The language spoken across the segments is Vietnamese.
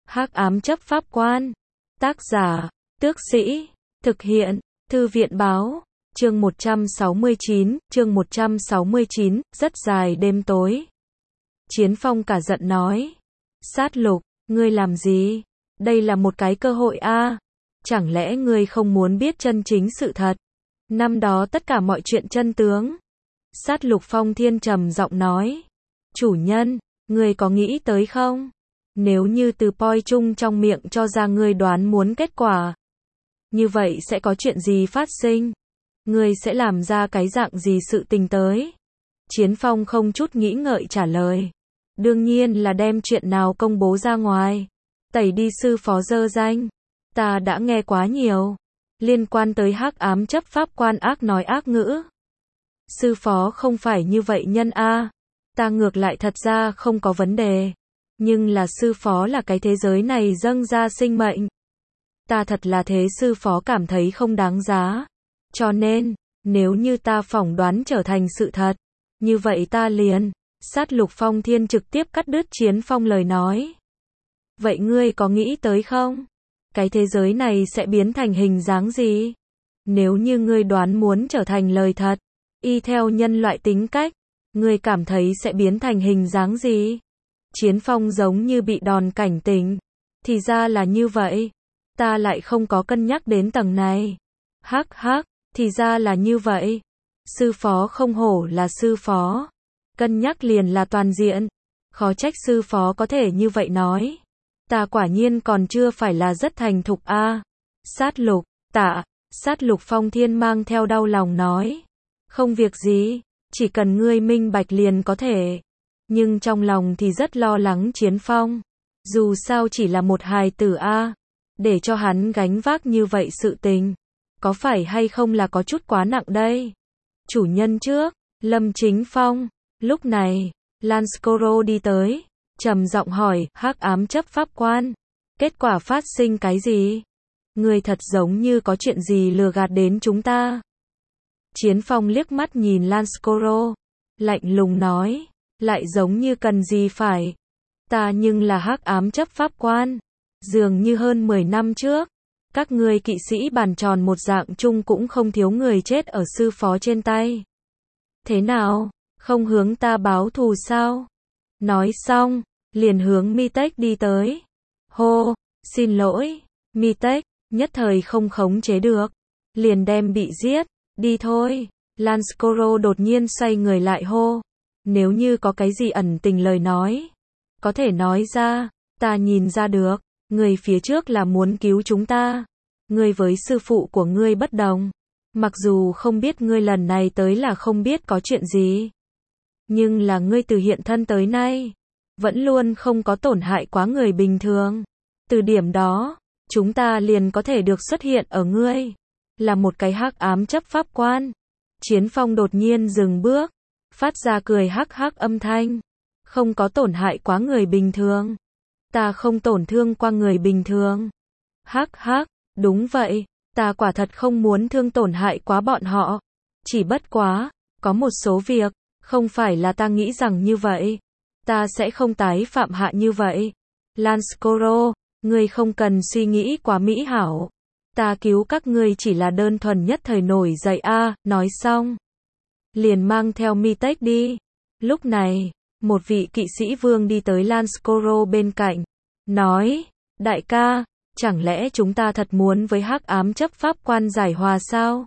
Hắc ám chấp pháp quan. Tác giả, Tước Sĩ. Thực hiện, Thư viện báo. Chương 169, rất dài đêm tối. Chiến Phong cả giận nói. Sát Lục, ngươi làm gì? Đây là một cái cơ hội a. Chẳng lẽ ngươi không muốn biết chân chính sự thật? Năm đó tất cả mọi chuyện chân tướng. Sát Lục Phong Thiên trầm giọng nói. Chủ nhân, ngươi có nghĩ tới không? Nếu như từ poi chung trong miệng cho ra ngươi đoán muốn kết quả, như vậy sẽ có chuyện gì phát sinh? Ngươi sẽ làm ra cái dạng gì sự tình tới? Chiến Phong không chút nghĩ ngợi trả lời. Đương nhiên là đem chuyện nào công bố ra ngoài. Tẩy đi sư phó dơ danh. Ta đã nghe quá nhiều. Liên quan tới hắc ám chấp pháp quan ác nói ác ngữ. Sư phó không phải như vậy nhân a. Ta ngược lại thật ra không có vấn đề. Nhưng là sư phó là cái thế giới này dâng ra sinh mệnh. Ta thật là thế sư phó cảm thấy không đáng giá. Cho nên, nếu như ta phỏng đoán trở thành sự thật, như vậy ta liền. Sát Lục Phong Thiên trực tiếp cắt đứt Chiến Phong lời nói. Vậy ngươi có nghĩ tới không? Cái thế giới này sẽ biến thành hình dáng gì? Nếu như ngươi đoán muốn trở thành lời thật, y theo nhân loại tính cách, ngươi cảm thấy sẽ biến thành hình dáng gì? Chiến Phong giống như bị đòn cảnh tỉnh. Thì ra là như vậy. Ta lại không có cân nhắc đến tầng này. Hắc hắc, thì ra là như vậy. Sư phó không hổ là sư phó. Cân nhắc liền là toàn diện. Khó trách sư phó có thể như vậy nói. Ta quả nhiên còn chưa phải là rất thành thục a. Sát Lục, tạ. Sát Lục Phong Thiên mang theo đau lòng nói. Không việc gì, chỉ cần ngươi minh bạch liền có thể. Nhưng trong lòng thì rất lo lắng Chiến Phong. Dù sao chỉ là một hài tử a, để cho hắn gánh vác như vậy sự tình, có phải hay không là có chút quá nặng đây? Chủ nhân trước, Lâm Chính Phong. Lúc này, Lanscoro đi tới, trầm giọng hỏi, hắc ám chấp pháp quan, kết quả phát sinh cái gì? Người thật giống như có chuyện gì lừa gạt đến chúng ta. Chiến Phong liếc mắt nhìn Lanscoro, lạnh lùng nói, lại giống như cần gì phải. Ta nhưng là hắc ám chấp pháp quan. Dường như hơn 10 năm trước, các ngươi kỵ sĩ bàn tròn một dạng chung cũng không thiếu người chết ở sư phó trên tay. Thế nào, không hướng ta báo thù sao? Nói xong, liền hướng Mitech đi tới. Hô, xin lỗi, Mitech, nhất thời không khống chế được. Liền đem bị giết, đi thôi. Lanscoro đột nhiên xoay người lại hô. Nếu như có cái gì ẩn tình lời nói, có thể nói ra, ta nhìn ra được. Người phía trước là muốn cứu chúng ta. Ngươi với sư phụ của ngươi bất đồng. Mặc dù không biết ngươi lần này tới là không biết có chuyện gì. Nhưng là ngươi từ hiện thân tới nay, vẫn luôn không có tổn hại quá người bình thường. Từ điểm đó, chúng ta liền có thể được xuất hiện ở ngươi. Là một cái hắc ám chấp pháp quan. Chiến Phong đột nhiên dừng bước. Phát ra cười hắc hắc âm thanh. Không có tổn hại quá người bình thường. Ta không tổn thương qua người bình thường. Hắc hắc, đúng vậy, ta quả thật không muốn thương tổn hại quá bọn họ. Chỉ bất quá, có một số việc, không phải là ta nghĩ rằng như vậy. Ta sẽ không tái phạm hạ như vậy. Lanscoro, ngươi không cần suy nghĩ quá mỹ hảo. Ta cứu các ngươi chỉ là đơn thuần nhất thời nổi dậy a. Nói xong, liền mang theo Mitech đi. Lúc này, một vị kỵ sĩ vương đi tới Lanscoro bên cạnh, nói, đại ca, chẳng lẽ chúng ta thật muốn với hắc ám chấp pháp quan giải hòa sao?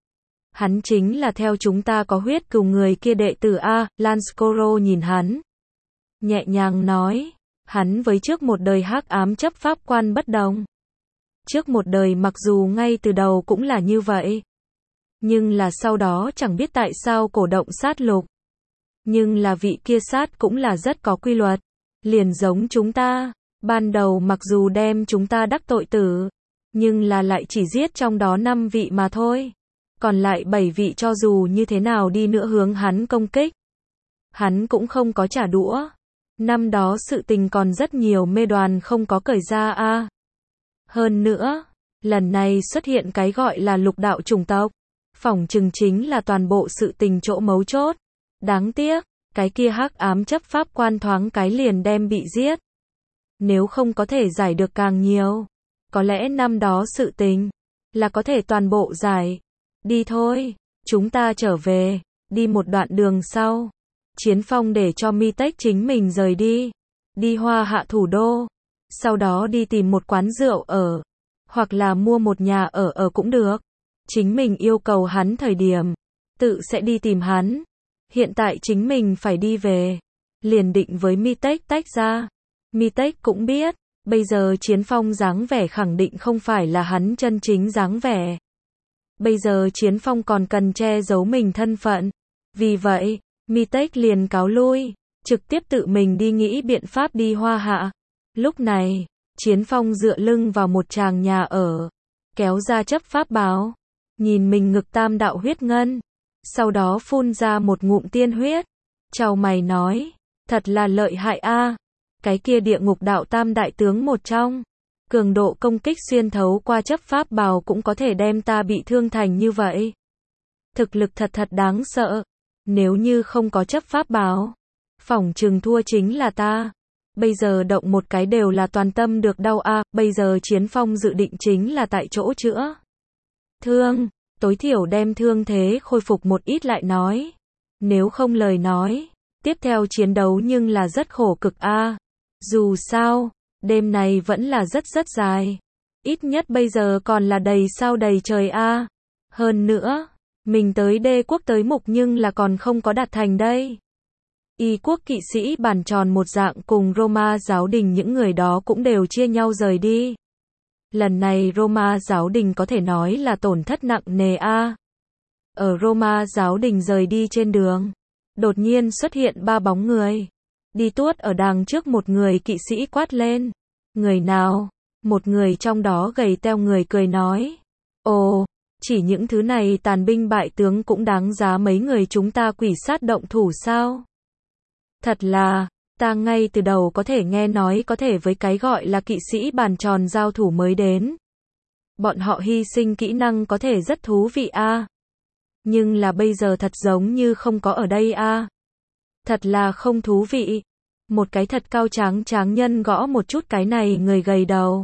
Hắn chính là theo chúng ta có huyết cừu người kia đệ tử a. Lanscoro nhìn hắn, nhẹ nhàng nói, hắn với trước một đời hắc ám chấp pháp quan bất đồng. Trước một đời mặc dù ngay từ đầu cũng là như vậy, nhưng là sau đó chẳng biết tại sao cổ động sát lục. Nhưng là vị kia sát cũng là rất có quy luật, liền giống chúng ta. Ban đầu mặc dù đem chúng ta đắc tội tử, nhưng là lại chỉ giết trong đó 5 vị mà thôi. Còn lại 7 vị cho dù như thế nào đi nữa hướng hắn công kích, hắn cũng không có trả đũa. Năm đó sự tình còn rất nhiều mê đoàn không có cởi ra a. Hơn nữa, lần này xuất hiện cái gọi là lục đạo chủng tộc, phỏng chừng chính là toàn bộ sự tình chỗ mấu chốt. Đáng tiếc, cái kia hắc ám chấp pháp quan thoáng cái liền đem bị giết. nếu không có thể giải được càng nhiều. Có lẽ năm đó sự tình là có thể toàn bộ giải. Đi thôi, chúng ta trở về. Đi một đoạn đường sau, Chiến Phong để cho Mi Tech chính mình rời đi. Đi Hoa Hạ thủ đô. Sau đó đi tìm một quán rượu ở. Hoặc là mua một nhà ở cũng được. Chính mình yêu cầu hắn thời điểm, tự sẽ đi tìm hắn. Hiện tại chính mình phải đi về. Liền định với Mi Tech tách ra. Mi Tech cũng biết, bây giờ Chiến Phong dáng vẻ khẳng định không phải là hắn chân chính dáng vẻ. Bây giờ Chiến Phong còn cần che giấu mình thân phận. Vì vậy, Mi Tech liền cáo lui, trực tiếp tự mình đi nghĩ biện pháp đi Hoa Hạ. Lúc này, Chiến Phong dựa lưng vào một tràng nhà ở, kéo ra chấp pháp báo, nhìn mình ngực tam đạo huyết ngân, sau đó phun ra một ngụm tiên huyết, chau mày nói, thật là lợi hại a, cái kia địa ngục đạo tam đại tướng một trong, cường độ công kích xuyên thấu qua chấp pháp bào cũng có thể đem ta bị thương thành như vậy. Thực lực thật thật đáng sợ, nếu như không có chấp pháp bào, phỏng chừng thua chính là ta. Bây giờ động một cái đều là toàn tâm được đau a, bây giờ Chiến Phong dự định chính là tại chỗ chữa thương, tối thiểu đem thương thế khôi phục một ít lại nói. Nếu không lời nói, tiếp theo chiến đấu nhưng là rất khổ cực a. Dù sao, đêm này vẫn là rất dài. Ít nhất bây giờ còn là đầy sao đầy trời a. Hơn nữa, mình tới đế quốc tới mục nhưng là còn không có đạt thành đây. Y quốc kỵ sĩ bàn tròn một dạng cùng Roma giáo đình những người đó cũng đều chia nhau rời đi. Lần này Roma giáo đình có thể nói là tổn thất nặng nề a. Ở Roma giáo đình rời đi trên đường, đột nhiên xuất hiện ba bóng người. Đi tuốt ở đằng trước một người kỵ sĩ quát lên. Người nào? Một người trong đó gầy teo người cười nói. Ồ, chỉ những thứ này tàn binh bại tướng cũng đáng giá mấy người chúng ta quỷ sát động thủ sao? Thật là, ta ngay từ đầu có thể nghe nói có thể với cái gọi là kỵ sĩ bàn tròn giao thủ mới đến. Bọn họ hy sinh kỹ năng có thể rất thú vị a. Nhưng là bây giờ thật giống như không có ở đây a. Thật là không thú vị. Một cái thật cao tráng nhân gõ một chút cái này người gầy đầu.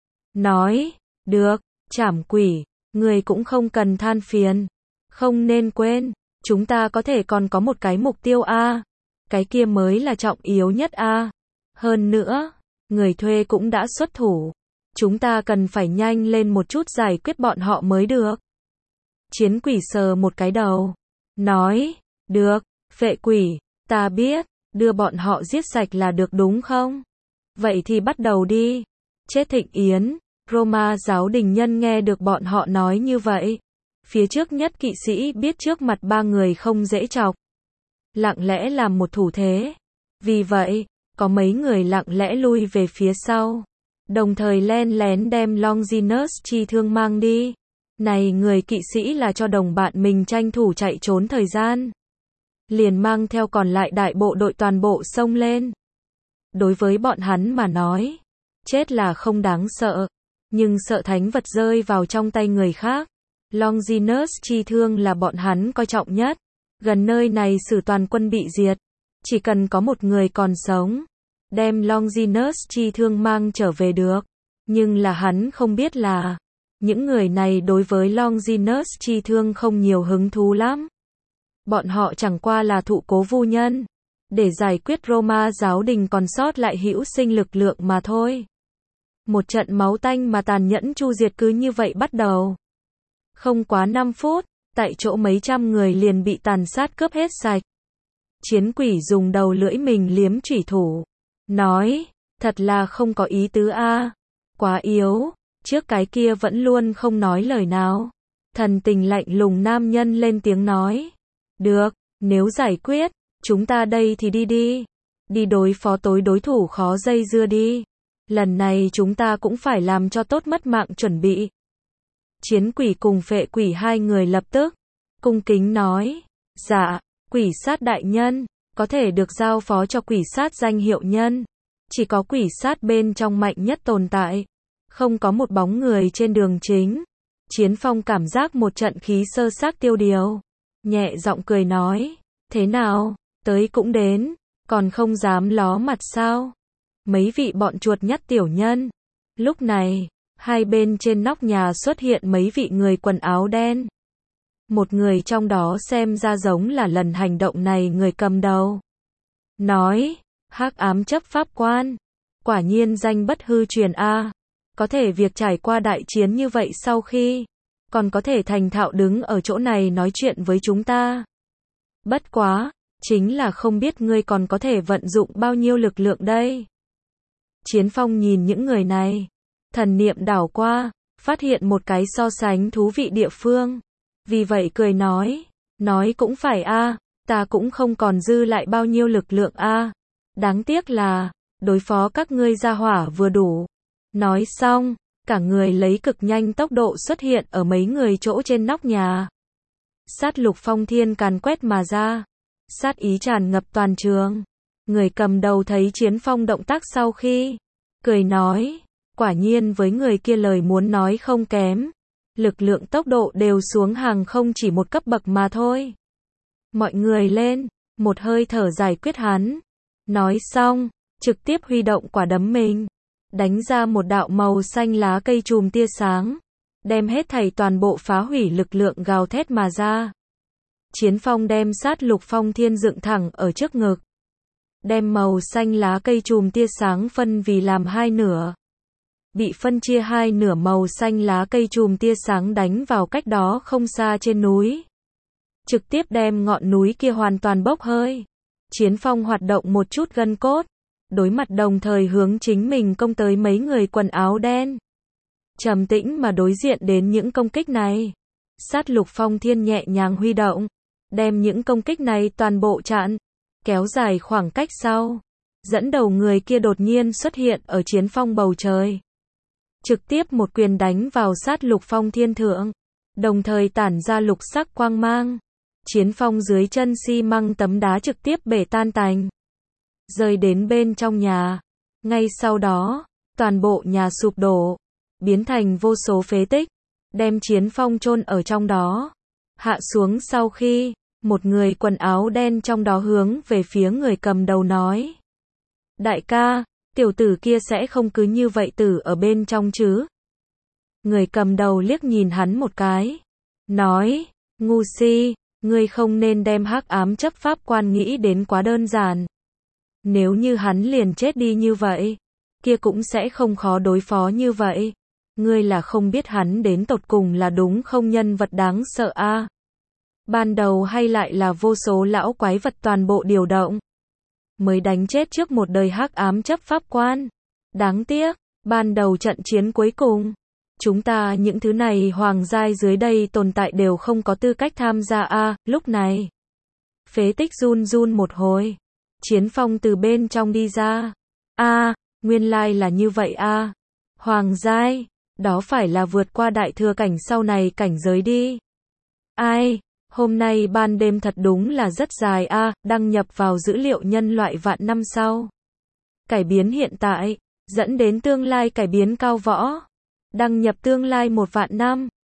Nói, được, trảm quỷ, người cũng không cần than phiền. Không nên quên, chúng ta có thể còn có một cái mục tiêu a. Cái kia mới là trọng yếu nhất a. Hơn nữa, người thuê cũng đã xuất thủ. Chúng ta cần phải nhanh lên một chút giải quyết bọn họ mới được. Chiến quỷ sờ một cái đầu. Nói, được, phệ quỷ, ta biết, đưa bọn họ giết sạch là được đúng không? Vậy thì bắt đầu đi. Chết Thịnh Yến, Roma giáo đình nhân nghe được bọn họ nói như vậy. Phía trước nhất kỵ sĩ biết trước mặt ba người không dễ chọc. Lặng lẽ làm một thủ thế. Vì vậy, có mấy người lặng lẽ lui về phía sau. Đồng thời len lén đem Longinus chi thương mang đi. Này người kỵ sĩ là cho đồng bạn mình tranh thủ chạy trốn thời gian. Liền mang theo còn lại đại bộ đội toàn bộ xông lên. Đối với bọn hắn mà nói, chết là không đáng sợ. Nhưng sợ thánh vật rơi vào trong tay người khác. Longinus chi thương là bọn hắn coi trọng nhất. Gần nơi này sử toàn quân bị diệt. Chỉ cần có một người còn sống. Đem Longinus chi thương mang trở về được. Nhưng là hắn không biết là những người này đối với Longinus chi thương không nhiều hứng thú lắm. Bọn họ chẳng qua là thụ cố vu nhân. Để giải quyết Roma giáo đình còn sót lại hữu sinh lực lượng mà thôi. Một trận máu tanh mà tàn nhẫn chu diệt cứ như vậy bắt đầu. Không quá 5 phút, tại chỗ mấy trăm người liền bị tàn sát cướp hết sạch. Chiến quỷ dùng đầu lưỡi mình liếm chủy thủ. Nói, thật là không có ý tứ a. Quá yếu, trước cái kia vẫn luôn không nói lời nào. Thần tình lạnh lùng nam nhân lên tiếng nói. Được, nếu giải quyết, chúng ta đây thì đi đi. Đi đối phó tối đối thủ khó dây dưa đi. Lần này chúng ta cũng phải làm cho tốt mất mạng chuẩn bị. Chiến quỷ cùng phệ quỷ hai người lập tức cung kính nói. Dạ, quỷ sát đại nhân, có thể được giao phó cho quỷ sát danh hiệu nhân. Chỉ có quỷ sát bên trong mạnh nhất tồn tại. Không có một bóng người trên đường chính. Chiến Phong cảm giác một trận khí sơ xác tiêu điều. Nhẹ giọng cười nói. Thế nào, tới cũng đến, còn không dám ló mặt sao? mấy vị bọn chuột nhắt tiểu nhân. Lúc này, hai bên trên nóc nhà xuất hiện mấy vị người quần áo đen. Một người trong đó xem ra giống là lần hành động này người cầm đầu. Nói, hắc ám chấp pháp quan, quả nhiên danh bất hư truyền a. Có thể việc trải qua đại chiến như vậy sau khi, còn có thể thành thạo đứng ở chỗ này nói chuyện với chúng ta. Bất quá, chính là không biết ngươi còn có thể vận dụng bao nhiêu lực lượng đây. Chiến Phong nhìn những người này, thần niệm đảo qua, phát hiện một cái so sánh thú vị địa phương. Vì vậy cười nói cũng phải a, ta cũng không còn dư lại bao nhiêu lực lượng a. Đáng tiếc là, đối phó các ngươi gia hỏa vừa đủ. Nói xong, cả người lấy cực nhanh tốc độ xuất hiện ở mấy người chỗ trên nóc nhà. Sát lục phong thiên càn quét mà ra. Sát ý tràn ngập toàn trường. Người cầm đầu thấy Chiến Phong động tác sau khi, cười nói, quả nhiên với người kia lời muốn nói không kém. Lực lượng tốc độ đều xuống hàng không chỉ một cấp bậc mà thôi. Mọi người lên, một hơi thở giải quyết hắn. Nói xong, trực tiếp huy động quả đấm mình. Đánh ra một đạo màu xanh lá cây chùm tia sáng. Đem hết thảy toàn bộ phá hủy lực lượng gào thét mà ra. Chiến Phong đem sát lục phong thiên dựng thẳng ở trước ngực. Đem màu xanh lá cây chùm tia sáng phân vì làm hai nửa. Bị phân chia hai nửa màu xanh lá cây chùm tia sáng đánh vào cách đó không xa trên núi. Trực tiếp đem ngọn núi kia hoàn toàn bốc hơi. Chiến Phong hoạt động một chút gân cốt. Đối mặt đồng thời hướng chính mình công tới mấy người quần áo đen. Trầm tĩnh mà đối diện đến những công kích này. Sát lục phong thiên nhẹ nhàng huy động. Đem những công kích này toàn bộ chặn. Kéo dài khoảng cách sau. Dẫn đầu người kia đột nhiên xuất hiện ở Chiến Phong bầu trời. Trực tiếp một quyền đánh vào sát lục phong thiên thượng. Đồng thời tản ra lục sắc quang mang. Chiến Phong dưới chân xi măng tấm đá trực tiếp bể tan tành. Rơi đến bên trong nhà. Ngay sau đó, toàn bộ nhà sụp đổ. Biến thành vô số phế tích. Đem Chiến Phong chôn ở trong đó. Hạ xuống sau khi, một người quần áo đen trong đó hướng về phía người cầm đầu nói. Đại ca, tiểu tử kia sẽ không cứ như vậy tử ở bên trong chứ? Người cầm đầu liếc nhìn hắn một cái. Nói, ngu si, ngươi không nên đem hắc ám chấp pháp quan nghĩ đến quá đơn giản. Nếu như hắn liền chết đi như vậy, kia cũng sẽ không khó đối phó như vậy. Ngươi là không biết hắn đến tột cùng là đúng không nhân vật đáng sợ a. Ban đầu hay lại là vô số lão quái vật toàn bộ điều động. Mới đánh chết trước một đời hắc ám chấp pháp quan. Đáng tiếc, ban đầu trận chiến cuối cùng. Chúng ta những thứ này hoàng giai dưới đây tồn tại đều không có tư cách tham gia a. Lúc này, phế tích run run một hồi. Chiến Phong từ bên trong đi ra. Nguyên lai là như vậy a. Hoàng giai, đó phải là vượt qua đại thừa cảnh sau này cảnh giới đi. Ai, hôm nay ban đêm thật đúng là rất dài a, đăng nhập vào dữ liệu nhân loại vạn năm sau. Cải biến hiện tại, dẫn đến tương lai cải biến cao võ. Đăng nhập tương lai 1 vạn năm.